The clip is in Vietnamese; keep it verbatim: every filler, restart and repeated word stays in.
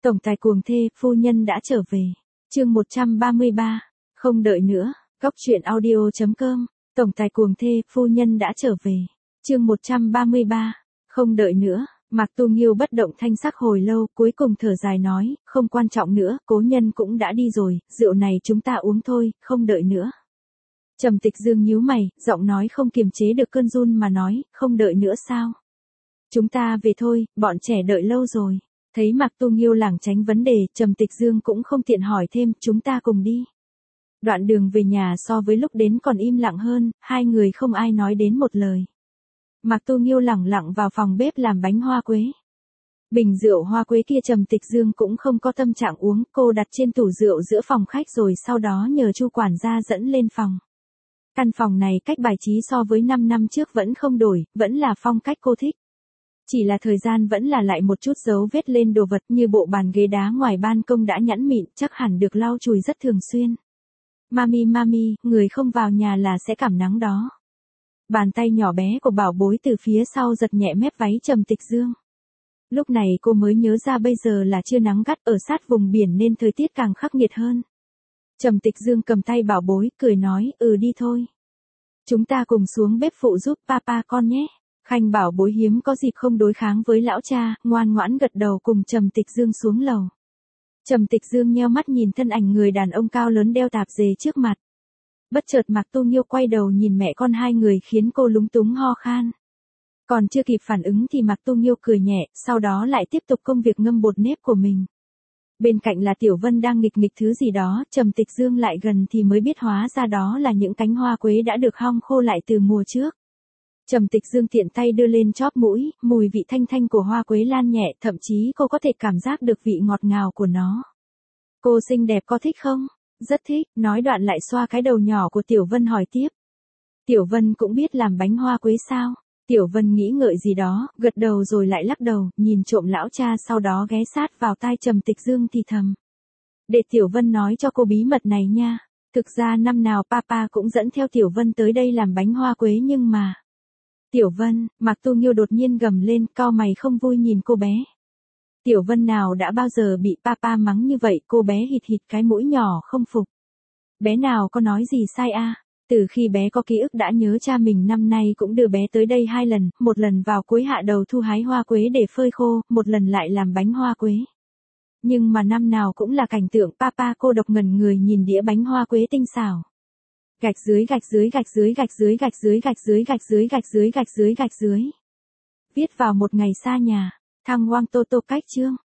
Tổng tài cuồng thê, phu nhân đã trở về. Chương một trăm ba mươi ba. Không đợi nữa. Góc truyện audio chấm com. Tổng tài cuồng thê, phu nhân đã trở về. Chương một trăm ba mươi ba. Không đợi nữa. Mạc Tu Nghiêu bất động thanh sắc hồi lâu, cuối cùng thở dài nói, không quan trọng nữa, cố nhân cũng đã đi rồi, rượu này chúng ta uống thôi, không đợi nữa. Trầm Tịch Dương nhíu mày, giọng nói không kiềm chế được cơn run mà nói, không đợi nữa sao? Chúng ta về thôi, bọn trẻ đợi lâu rồi. Thấy Mạc Tu Nghiêu lảng tránh vấn đề, Trầm Tịch Dương cũng không tiện hỏi thêm, chúng ta cùng đi. Đoạn đường về nhà so với lúc đến còn im lặng hơn, hai người không ai nói đến một lời. Mạc Tu Nghiêu lẳng lặng vào phòng bếp làm bánh hoa quế. Bình rượu hoa quế kia Trầm Tịch Dương cũng không có tâm trạng uống, cô đặt trên tủ rượu giữa phòng khách rồi sau đó nhờ Chu quản gia dẫn lên phòng. Căn phòng này cách bài trí so với năm năm trước vẫn không đổi, vẫn là phong cách cô thích. Chỉ là thời gian vẫn là lại một chút dấu vết lên đồ vật như bộ bàn ghế đá ngoài ban công đã nhẵn mịn, chắc hẳn được lau chùi rất thường xuyên. Mami mami, người không vào nhà là sẽ cảm nắng đó. Bàn tay nhỏ bé của bảo bối từ phía sau giật nhẹ mép váy Trầm Tịch Dương. Lúc này cô mới nhớ ra bây giờ là chưa nắng gắt ở sát vùng biển nên thời tiết càng khắc nghiệt hơn. Trầm Tịch Dương cầm tay bảo bối, cười nói, ừ đi thôi. Chúng ta cùng xuống bếp phụ giúp papa con nhé. Khanh bảo bối hiếm có dịp không đối kháng với lão cha, ngoan ngoãn gật đầu cùng Trầm Tịch Dương xuống lầu. Trầm Tịch Dương nheo mắt nhìn thân ảnh người đàn ông cao lớn đeo tạp dề trước mặt. Bất chợt Mạc Tu Nghiêu quay đầu nhìn mẹ con hai người khiến cô lúng túng ho khan. Còn chưa kịp phản ứng thì Mạc Tu Nghiêu cười nhẹ, sau đó lại tiếp tục công việc ngâm bột nếp của mình. Bên cạnh là Tiểu Vân đang nghịch nghịch thứ gì đó, Trầm Tịch Dương lại gần thì mới biết hóa ra đó là những cánh hoa quế đã được hong khô lại từ mùa trước. Trầm Tịch Dương tiện tay đưa lên chóp mũi, mùi vị thanh thanh của hoa quế lan nhẹ, thậm chí cô có thể cảm giác được vị ngọt ngào của nó. Cô xinh đẹp có thích không? Rất thích, nói đoạn lại xoa cái đầu nhỏ của Tiểu Vân hỏi tiếp. Tiểu Vân cũng biết làm bánh hoa quế sao? Tiểu Vân nghĩ ngợi gì đó, gật đầu rồi lại lắc đầu, nhìn trộm lão cha sau đó ghé sát vào tai Trầm Tịch Dương thì thầm. Để Tiểu Vân nói cho cô bí mật này nha. Thực ra năm nào papa cũng dẫn theo Tiểu Vân tới đây làm bánh hoa quế nhưng mà... Tiểu Vân, Mạc Tu Nghiêu đột nhiên gầm lên, cau mày không vui nhìn cô bé. Tiểu Vân nào đã bao giờ bị papa mắng như vậy, cô bé hít hít cái mũi nhỏ không phục. Bé nào có nói gì sai a? À? Từ khi bé có ký ức đã nhớ cha mình năm nay cũng đưa bé tới đây hai lần, một lần vào cuối hạ đầu thu hái hoa quế để phơi khô, một lần lại làm bánh hoa quế. Nhưng mà năm nào cũng là cảnh tượng papa cô độc ngẩn người nhìn đĩa bánh hoa quế tinh xảo. Gạch dưới gạch dưới gạch dưới gạch dưới gạch dưới gạch dưới gạch dưới gạch dưới gạch dưới gạch dưới. Viết vào một ngày xa nhà, thăng Hoang Tô Tô cách chương.